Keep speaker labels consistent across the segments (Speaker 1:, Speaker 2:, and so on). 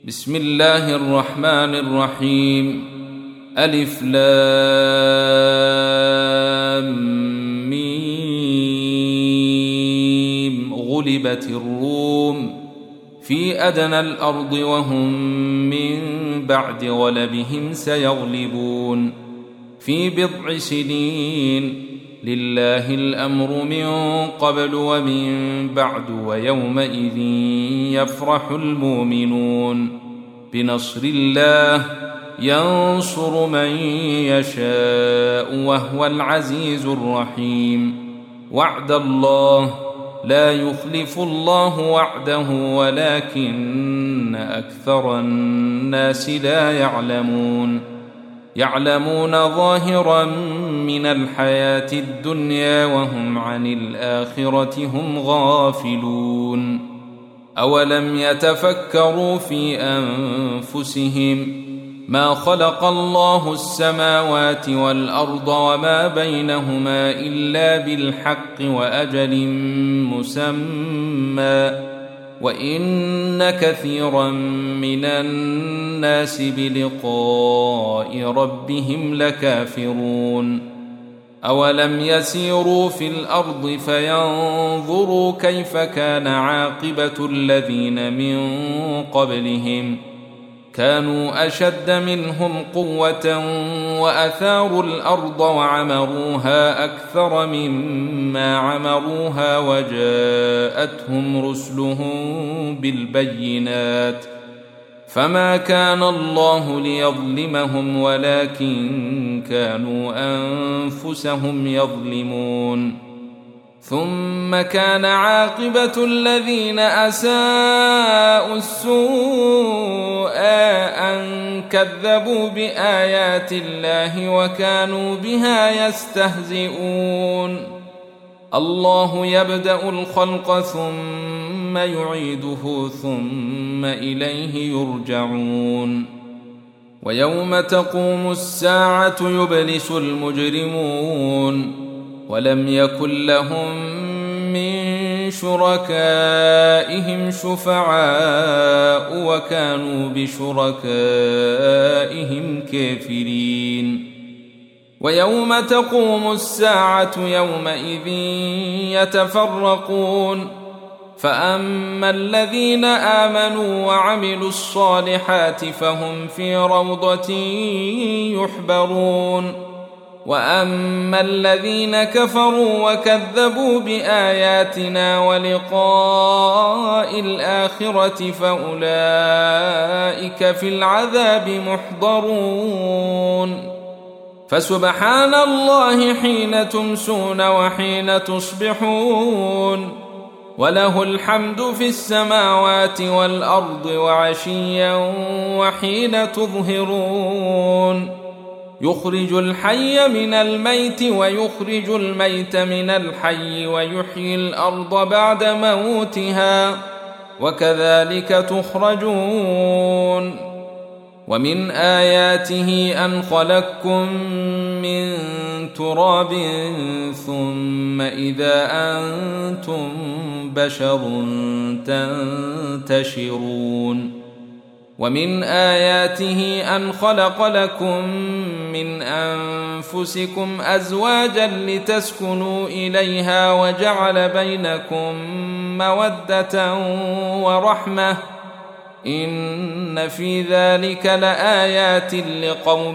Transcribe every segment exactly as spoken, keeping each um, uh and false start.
Speaker 1: بسم الله الرحمن الرحيم. ألف لام ميم. غلبت الروم في أدنى الأرض وهم من بعد غلبهم سيغلبون في بضع سنين. لله الأمر من قبل ومن بعد ويومئذ يفرح المؤمنون بنصر الله ينصر من يشاء وهو العزيز الرحيم. وعد الله لا يخلف الله وعده ولكن أكثر الناس لا يعلمون. يعلمون ظاهرا من الحياة الدنيا وهم عن الآخرة هم غافلون. أولم يتفكروا في أنفسهم ما خلق الله السماوات والأرض وما بينهما إلا بالحق وأجل مسمى وإن كثيرا من الناس بلقاء ربهم لكافرون. أولم يسيروا في الأرض فينظروا كيف كان عاقبة الذين من قبلهم كانوا أشد منهم قوة وأثاروا الأرض وعمروها أكثر مما عمروها وجاءتهم رسلهم بالبينات فما كان الله ليظلمهم ولكن كانوا أنفسهم يظلمون. ثم كان عاقبة الذين أساءوا السوء أن كذبوا بآيات الله وكانوا بها يستهزئون. الله يبدأ الخلق ثم يعيده ثم إليه يرجعون. ويوم تقوم الساعة يبلس المجرمون ولم يكن لهم من شركائهم شفعاء وكانوا بشركائهم كافرين. ويوم تقوم الساعة يومئذ يتفرقون فأما الذين آمنوا وعملوا الصالحات فهم في روضة يحبرون وأما الذين كفروا وكذبوا بآياتنا ولقاء الآخرة فأولئك في العذاب محضرون. فسبحان الله حين تمسون وحين تصبحون وله الحمد في السماوات والأرض وعشيا وحين تظهرون. يخرج الحي من الميت ويخرج الميت من الحي ويحيي الأرض بعد موتها وكذلك تخرجون. ومن آياته أن خلقكم من تراب ثم إذا أنتم بشر تنتشرون. ومن آياته أن خلق لكم من أنفسكم أزواجا لتسكنوا إليها وجعل بينكم مودة ورحمة إن في ذلك لآيات لقوم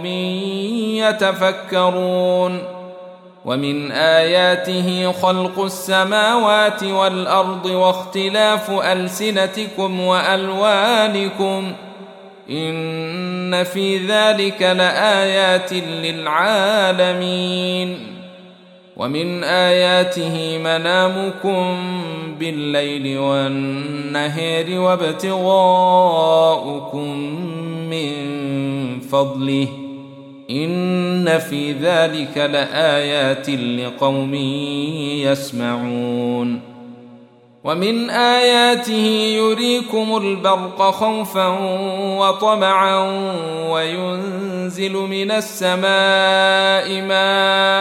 Speaker 1: يتفكرون. ومن آياته خلق السماوات والأرض واختلاف ألسنتكم وألوانكم إن في ذلك لآيات للعالمين. ومن آياته منامكم بالليل والنهار وابتغاؤكم من فضله إن في ذلك لآيات لقوم يسمعون. ومن آياته يريكم البرق خوفا وطمعا وينزل من السماء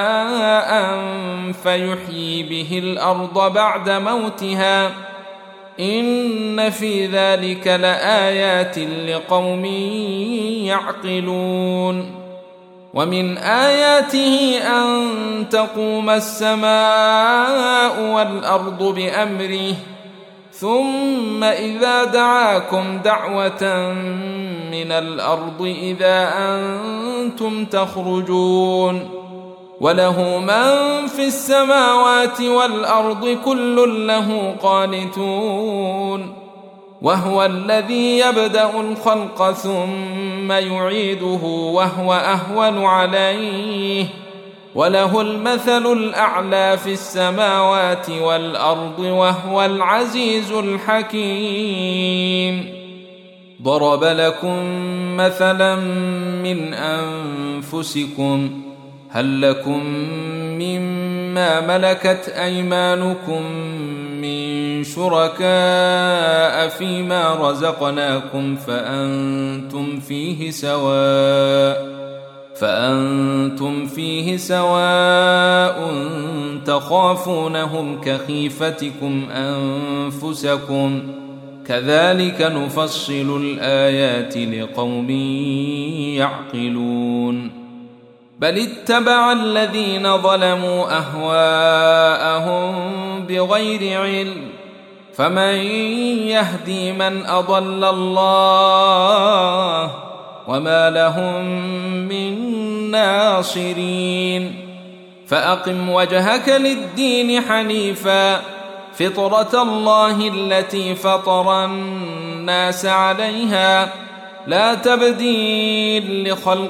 Speaker 1: ماء فيحيي به الأرض بعد موتها إن في ذلك لآيات لقوم يعقلون. ومن آياته أن تقوم السماء والأرض بأمره ثم إذا دعاكم دعوة من الأرض إذا أنتم تخرجون. وله من في السماوات والأرض كل له قانتون. وهو الذي يبدأ الخلق ثم يعيده وهو أهون عليه وله المثل الأعلى في السماوات والأرض وهو العزيز الحكيم. ضرب لكم مثلا من أنفسكم هل لكم مما ملكت أيمانكم من شركاء فيما رزقناكم فأنتم فيه سواء فأنتم فيه سواء تخافونهم كخيفتكم أنفسكم كذلك نفصل الآيات لقوم يعقلون. بل اتبع الذين ظلموا أهواءهم بغير علم فمن يهدي من أضل الله وما لهم من ناصرين. فأقم وجهك للدين حنيفا فطرة الله التي فطر الناس عليها لا تبديل لخلق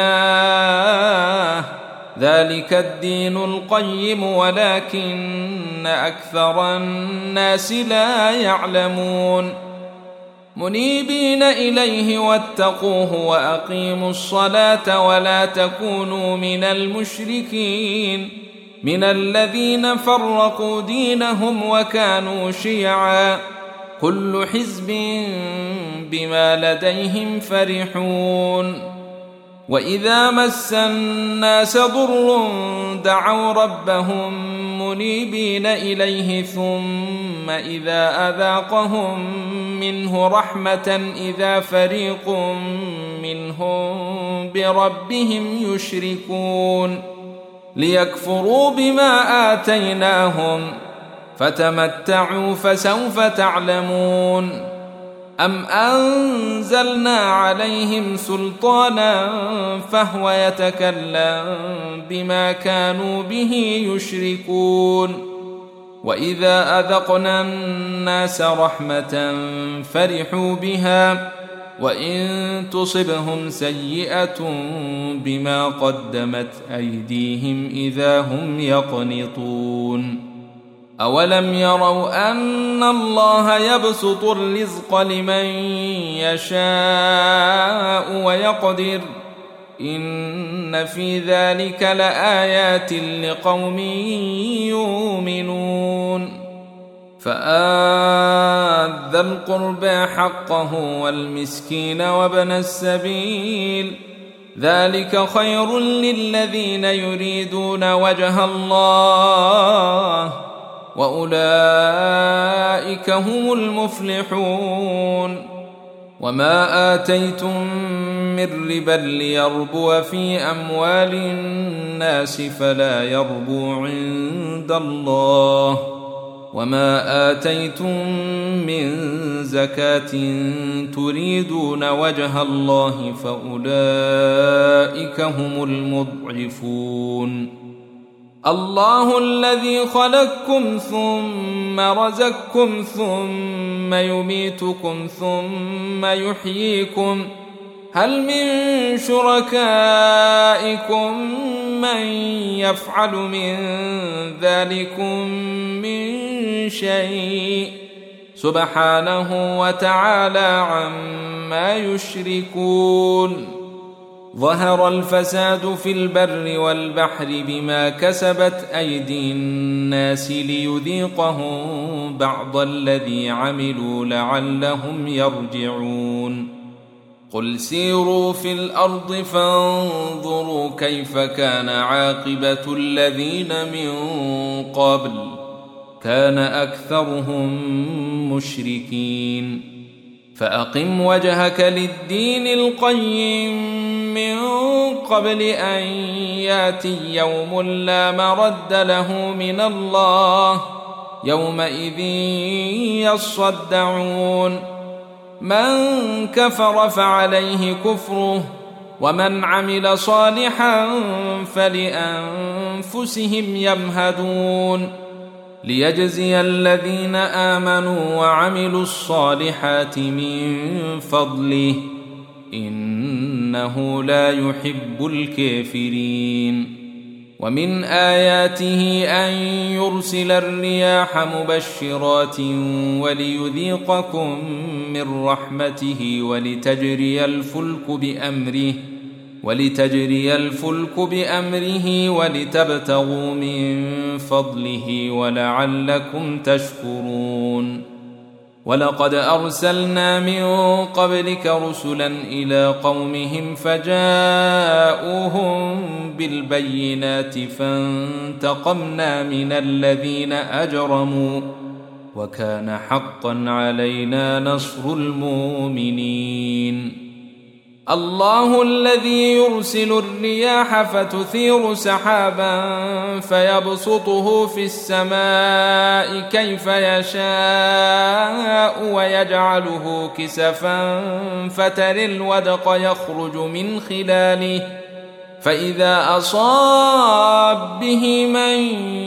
Speaker 1: الله ذلك الدين القيم ولكن أكثر الناس لا يعلمون. منيبين إليه واتقوه وأقيموا الصلاة ولا تكونوا من المشركين من الذين فرقوا دينهم وكانوا شيعا كل حزب بما لديهم فرحون. وإذا مس الناس ضر دعوا ربهم منيبين إليه ثم إذا أذاقهم منه رحمة إذا فريق منهم بربهم يشركون ليكفروا بما آتيناهم فتمتعوا فسوف تعلمون. أم أنزلنا عليهم سلطانا فهو يتكلم بما كانوا به يشركون. وإذا أذقنا الناس رحمة فرحوا بها وإن تصبهم سيئة بما قدمت أيديهم إذا هم يقنطون. أولم يروا أن الله يبسط الرزق لمن يشاء ويقدر إن في ذلك لآيات لقوم يؤمنون. فآت ذا القربى حقه والمسكين وابن السبيل ذلك خير للذين يريدون وجه الله وأولئك هم المفلحون. وما آتيتم من ربا ليربو في أموال الناس فلا يربو عند الله وما آتيتم من زكاة تريدون وجه الله فأولئك هم المضعفون. الله الذي خلقكم ثم رزقكم ثم يميتكم ثم يحييكم هل من شركائكم من يفعل من ذلكم من شيء سبحانه وتعالى عما يشركون. ظهر الفساد في البر والبحر بما كسبت أيدي الناس ليذيقهم بعض الذي عملوا لعلهم يرجعون. قل سيروا في الأرض فانظروا كيف كان عاقبة الذين من قبل كان أكثرهم مشركين فأقم وجهك للدين القيم من قبل أن ياتي يوم لا مرد له من الله يومئذ يصدعون من كفر فعليه كفره ومن عمل صالحا فلأنفسهم يمهدون ليجزي الذين آمنوا وعملوا الصالحات من فضله إنه لا يحب الكافرين ومن آياته أن يرسل الرياح مبشرات وليذيقكم من رحمته ولتجري الفلك بأمره ولتجري الفلك بأمره ولتبتغوا من فضله ولعلكم تشكرون ولقد أرسلنا من قبلك رسلا إلى قومهم فجاءوهم بالبينات فانتقمنا من الذين أجرموا وكان حقا علينا نصر المؤمنين الله الذي يرسل الرياح فتثير سحابا فيبسطه في السماء كيف يشاء ويجعله كسفا فترى الودق يخرج من خلاله فإذا أصاب به من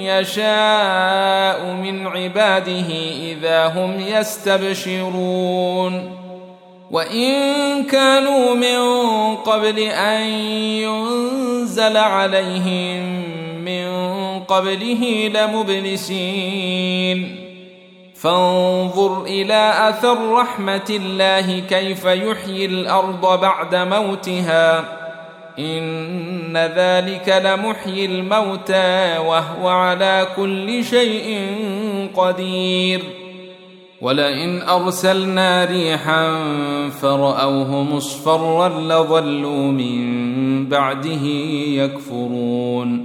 Speaker 1: يشاء من عباده إذا هم يستبشرون وإن كانوا من قبل أن ينزل عليهم من قبله لمبلسين فانظر إلى أثر رحمة الله كيف يحيي الأرض بعد موتها إن ذلك لمحيي الموتى وهو على كل شيء قدير ولئن أرسلنا ريحا فرأوه مصفرا لظلوا من بعده يكفرون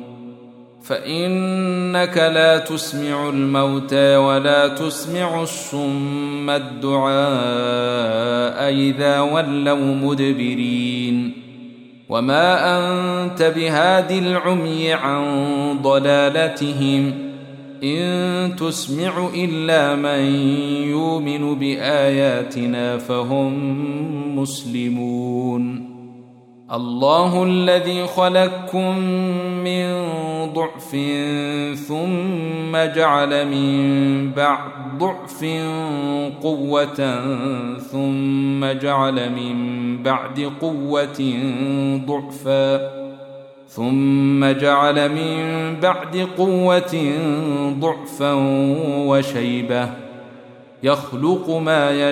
Speaker 1: فإنك لا تسمع الموتى ولا تسمع الصم الدعاء إذا ولوا مدبرين وما أنت بهاد العمي عن ضلالتهم إن تسمع إلا من يؤمن بآياتنا فهم مسلمون الله الذي خلقكم من ضعف ثم جعل من بعد ضعف قوة ثم جعل من بعد قوة ضعفا ثم جعل من بعد قوة ضعفا وشيبة يخلق ما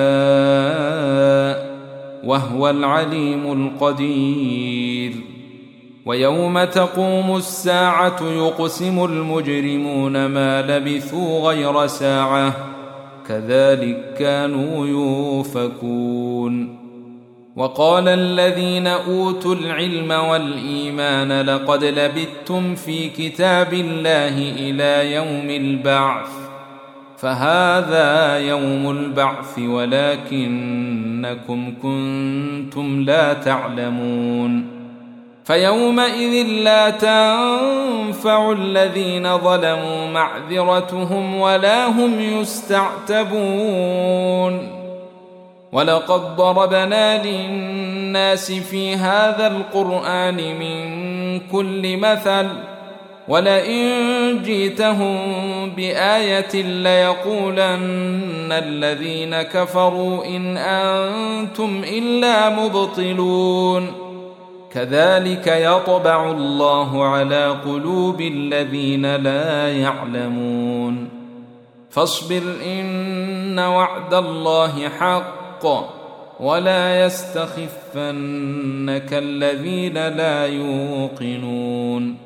Speaker 1: يشاء وهو العليم القدير ويوم تقوم الساعة يقسم المجرمون ما لبثوا غير ساعة كذلك كانوا يؤفكون وقال الذين أوتوا العلم والإيمان لقد لبثتم في كتاب الله إلى يوم البعث فهذا يوم البعث ولكنكم كنتم لا تعلمون فيومئذ لا تنفع الذين ظلموا معذرتهم ولا هم يستعتبون ولقد ضربنا للناس في هذا القرآن من كل مثل ولئن جئتهم بآية ليقولن الذين كفروا إن أنتم إلا مبطلون كذلك يطبع الله على قلوب الذين لا يعلمون فاصبر إن وعد الله حق ولا يستخفنك الذين لا يوقنون